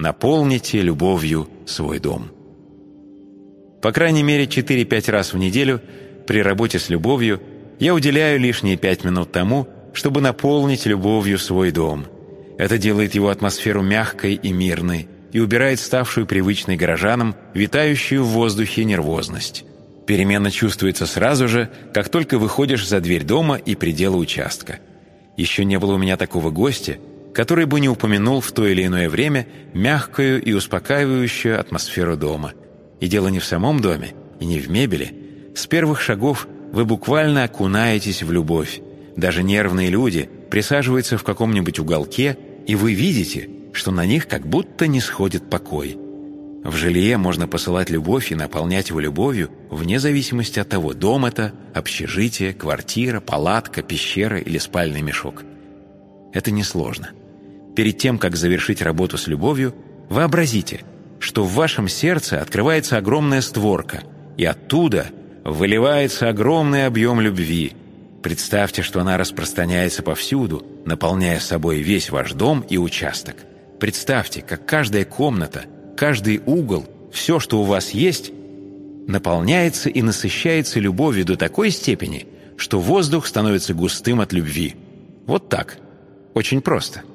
наполните любовью свой дом. По крайней мере, 4-5 раз в неделю при работе с любовью я уделяю лишние 5 минут тому, чтобы наполнить любовью свой дом. Это делает его атмосферу мягкой и мирной и убирает ставшую привычной горожанам, витающую в воздухе нервозность. Перемена чувствуется сразу же, как только выходишь за дверь дома и пределы участка. Еще не было у меня такого гостя, который бы не упомянул в то или иное время мягкую и успокаивающую атмосферу дома. И дело не в самом доме и не в мебели. С первых шагов вы буквально окунаетесь в любовь. Даже нервные люди присаживаются в каком-нибудь уголке, и вы видите, что на них как будто не сходит покой. В жилье можно посылать любовь и наполнять его любовью вне зависимости от того, дом это, общежитие, квартира, палатка, пещера или спальный мешок. Это несложно. Перед тем, как завершить работу с любовью, вообразите, что в вашем сердце открывается огромная створка, и оттуда выливается огромный объем любви. Представьте, что она распространяется повсюду, наполняя собой весь ваш дом и участок. Представьте, как каждая комната, каждый угол, все, что у вас есть, наполняется и насыщается любовью до такой степени, что воздух становится густым от любви. Вот так. Очень просто.